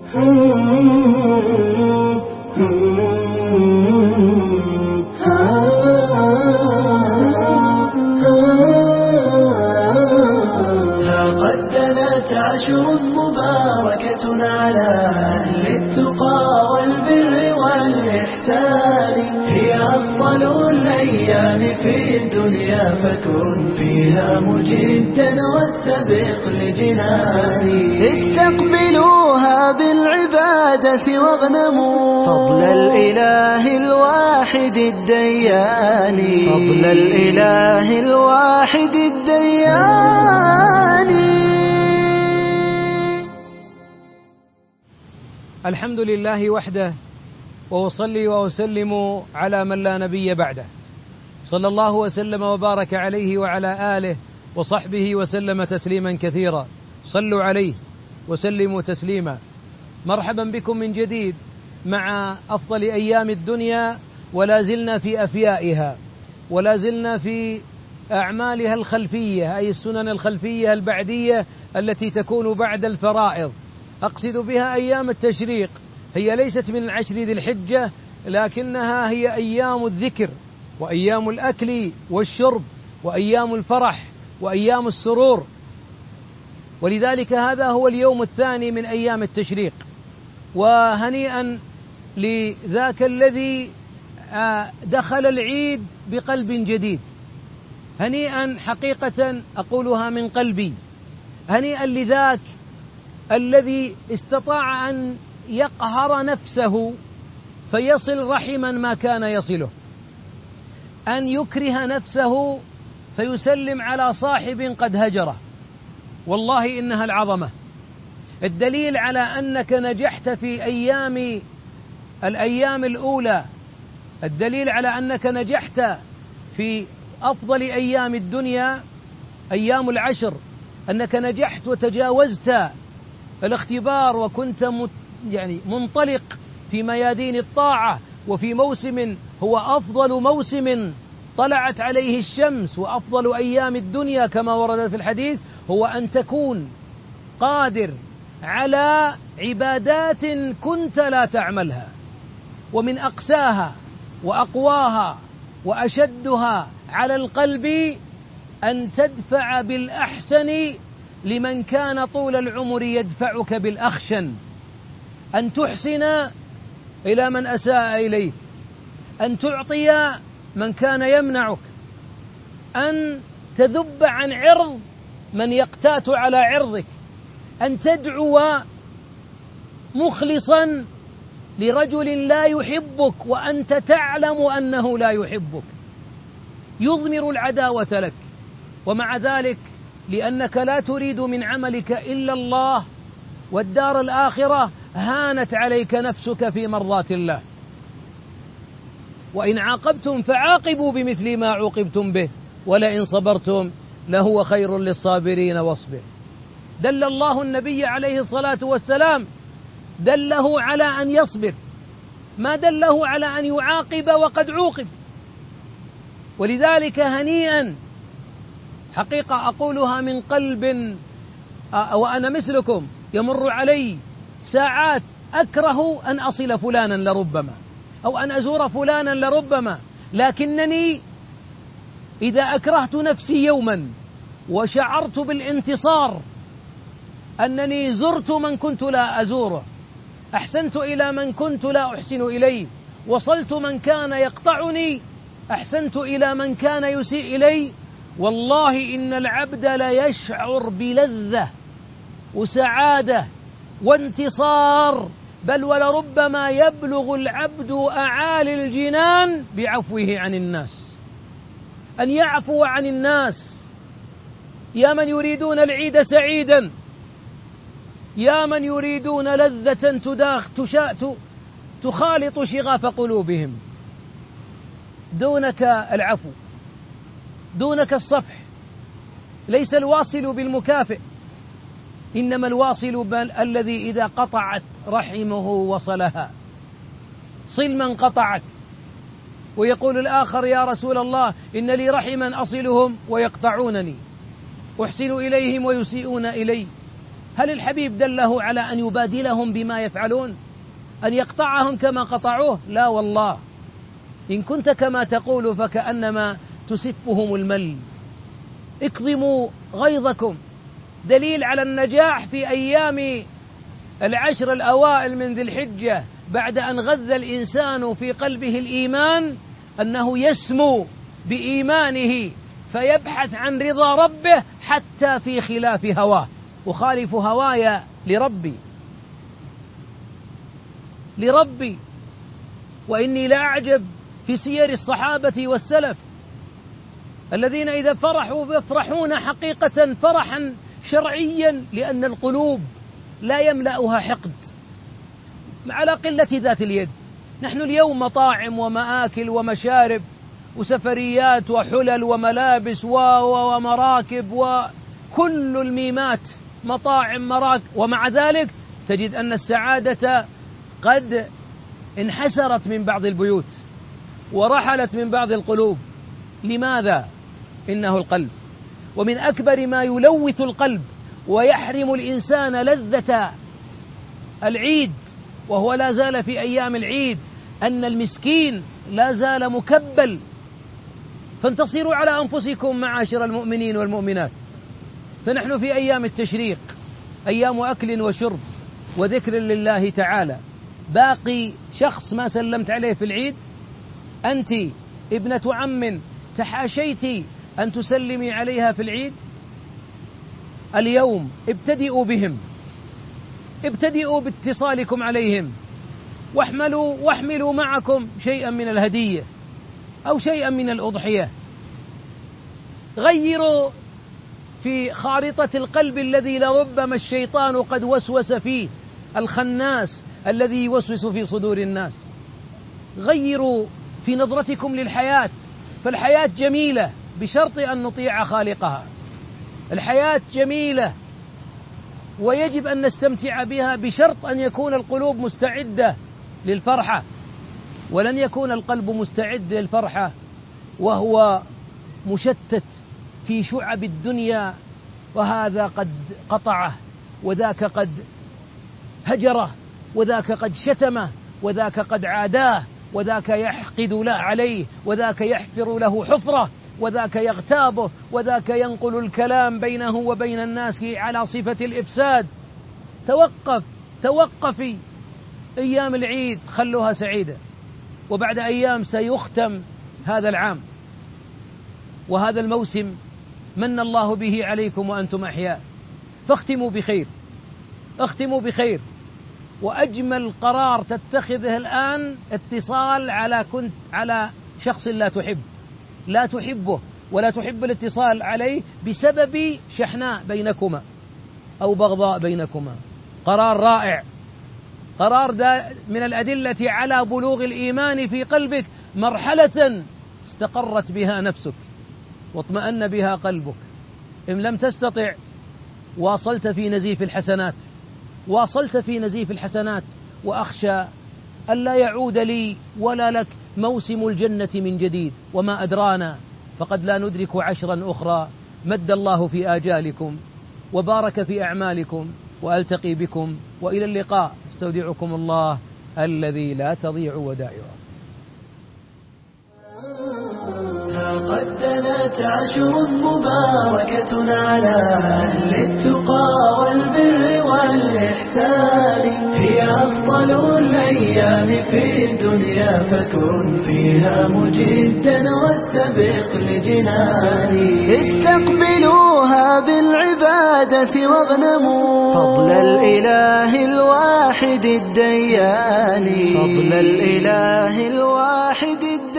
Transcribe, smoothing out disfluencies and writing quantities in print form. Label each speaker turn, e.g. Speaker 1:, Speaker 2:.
Speaker 1: قد دنت عشر مباركة على أهل التقى والبر والإحسان، هي أفضل الأيام في الدنيا فكن فيها مجدا واستبق لجنان. استقبلوها بالعبادة واغنموا فضل الإله الواحد الديان، فضل الإله الواحد الديان.
Speaker 2: الحمد لله وحده، وأصلي وأسلم على من لا نبي بعده، صلى الله وسلم وبارك عليه وعلى آله وصحبه وسلم تسليما كثيرا. صلوا عليه وسلموا تسليما. مرحبا بكم من جديد مع أفضل أيام الدنيا، ولا زلنا في أفيائها، ولا زلنا في أعمالها الخلفية، أي السنن الخلفية البعدية التي تكون بعد الفرائض. أقصد بها أيام التشريق، هي ليست من العشر ذي الحجة، لكنها هي أيام الذكر وأيام الأكل والشرب وأيام الفرح وأيام السرور، ولذلك هذا هو اليوم الثاني من أيام التشريق. وهنيئا لذاك الذي دخل العيد بقلب جديد، هنيئا حقيقة أقولها من قلبي، هنيئا لذاك الذي استطاع أن يقهر نفسه فيصل رحما ما كان يصله، أن يكره نفسه فيسلم على صاحب قد هجره. والله إنها العظمة. الدليل على أنك نجحت في الأيام الأولى، الدليل على أنك نجحت في أفضل أيام الدنيا أيام العشر، أنك نجحت وتجاوزت الاختبار وكنت منطلق في ميادين الطاعة، وفي موسم هو أفضل موسم طلعت عليه الشمس وأفضل أيام الدنيا كما ورد في الحديث، هو أن تكون قادر على عبادات كنت لا تعملها. ومن أقساها وأقواها وأشدها على القلب أن تدفع بالأحسن لمن كان طول العمر يدفعك بالأخشن، أن تحسن إلى من أساء إليك، أن تعطي من كان يمنعك، أن تذب عن عرض من يقتات على عرضك، أن تدعو مخلصا لرجل لا يحبك وأنت تعلم أنه لا يحبك، يضمر العداوة لك، ومع ذلك لأنك لا تريد من عملك إلا الله والدار الآخرة هانت عليك نفسك في مرضات الله. وإن عاقبتم فعاقبوا بمثل ما عوقبتم به ولئن صبرتم لهو خير للصابرين واصبر. دل الله النبي عليه الصلاة والسلام، دله على أن يصبر، ما دله على أن يعاقب وقد عوقب. ولذلك هنيئا، حقيقة أقولها من قلب، وأنا مثلكم يمر علي ساعات أكره أن أصل فلانا لربما، أو أن أزور فلانا لربما، لكنني إذا أكرهت نفسي يوما وشعرت بالانتصار أنني زرت من كنت لا أزوره، أحسنت إلى من كنت لا أحسن إليه، وصلت من كان يقطعني، أحسنت إلى من كان يسيء إلي، والله إن العبد ليشعر بلذة وسعادة وانتصار، بل ولربما يبلغ العبد أعالي الجنان بعفوه عن الناس، أن يعفو عن الناس. يا من يريدون العيد سعيدا، يا من يريدون لذة تخالط شغاف قلوبهم، دونك العفو، دونك الصفح. ليس الواصل بالمكافئ، إنما الواصل الذي إذا قطعت رحمه وصلها. صل من قطعك. ويقول الآخر: يا رسول الله إن لي رحما أصلهم ويقطعونني، أحسن إليهم ويسيئون إلي. هل الحبيب دله على أن يبادلهم بما يفعلون، أن يقطعهم كما قطعوه؟ لا والله، إن كنت كما تقول فكأنما تسفهم المل. اكظموا غيظكم. دليل على النجاح في أيام العشر الأوائل من ذي الحجة بعد أن غذى الإنسان في قلبه الإيمان أنه يسمو بإيمانه فيبحث عن رضا ربه حتى في خلاف هواه. أخالف هواي لربي. وإني لأعجب في سير الصحابة والسلف الذين إذا فرحوا يفرحون حقيقة فرحا شرعيا، لأن القلوب لا يملأها حقد على قلة ذات اليد. نحن اليوم مطاعم ومآكل ومشارب وسفريات وحلل وملابس ومراكب وكل الميمات، مطاعم مراكب، ومع ذلك تجد أن السعادة قد انحسرت من بعض البيوت ورحلت من بعض القلوب. لماذا؟ إنه القلب. ومن أكبر ما يلوث القلب ويحرم الإنسان لذة العيد، وهو لا زال في أيام العيد، أن المسكين لا زال مكبل. فانتصروا على أنفسكم معاشر المؤمنين والمؤمنات. فنحن في أيام التشريق، أيام أكل وشرب وذكر لله تعالى. باقي شخص ما سلمت عليه في العيد؟ أنت ابنة عم تحاشيت أن تسلمي عليها في العيد؟ اليوم ابتدئوا بهم، ابتدئوا باتصالكم عليهم، واحملوا معكم شيئا من الهدية أو شيئا من الأضحية. غيروا في خارطة القلب الذي لربما الشيطان قد وسوس فيه، الخناس الذي يوسوس في صدور الناس. غيروا في نظرتكم للحياة، فالحياة جميلة بشرط أن نطيع خالقها. الحياة جميلة ويجب أن نستمتع بها بشرط أن يكون القلوب مستعدة للفرحة. ولن يكون القلب مستعد للفرحة وهو مشتت في شعب الدنيا، وهذا قد قطعه، وذاك قد هجره، وذاك قد شتمه، وذاك قد عاداه، وذاك يحقد له عليه، وذاك يحفر له حفرة، وذاك يغتابه، وذاك ينقل الكلام بينه وبين الناس على صفة الإفساد. توقفي. أيام العيد خلوها سعيدة، وبعد أيام سيختم هذا العام، وهذا الموسم من الله به عليكم وأنتم أحياء. فاختموا بخير. وأجمل قرار تتخذه الآن اتصال على شخص لا تحبه ولا تحب الاتصال عليه بسبب شحناء بينكما أو بغضاء بينكما. قرار رائع، قرار من الأدلة على بلوغ الإيمان في قلبك، مرحلة استقرت بها نفسك واطمأن بها قلبك. إن لم تستطع واصلت في نزيف الحسنات، وأخشى ألا يعود لي ولا لك موسم الجنة من جديد، وما أدرانا فقد لا ندرك 10 أخرى. مد الله في آجالكم وبارك في أعمالكم، وألتقي بكم وإلى اللقاء. استودعكم الله الذي لا تضيع ودائعه.
Speaker 1: قد دنت 10 مباركة على أهل التقى والبر والإحسان، هي أفضل الأيام في الدنيا، فكن فيها مجدا واستبق لجناني. استقبلوها بالعبادة واغنموا فضل الإله الواحد الديان، فضل الإله الواحد الديان.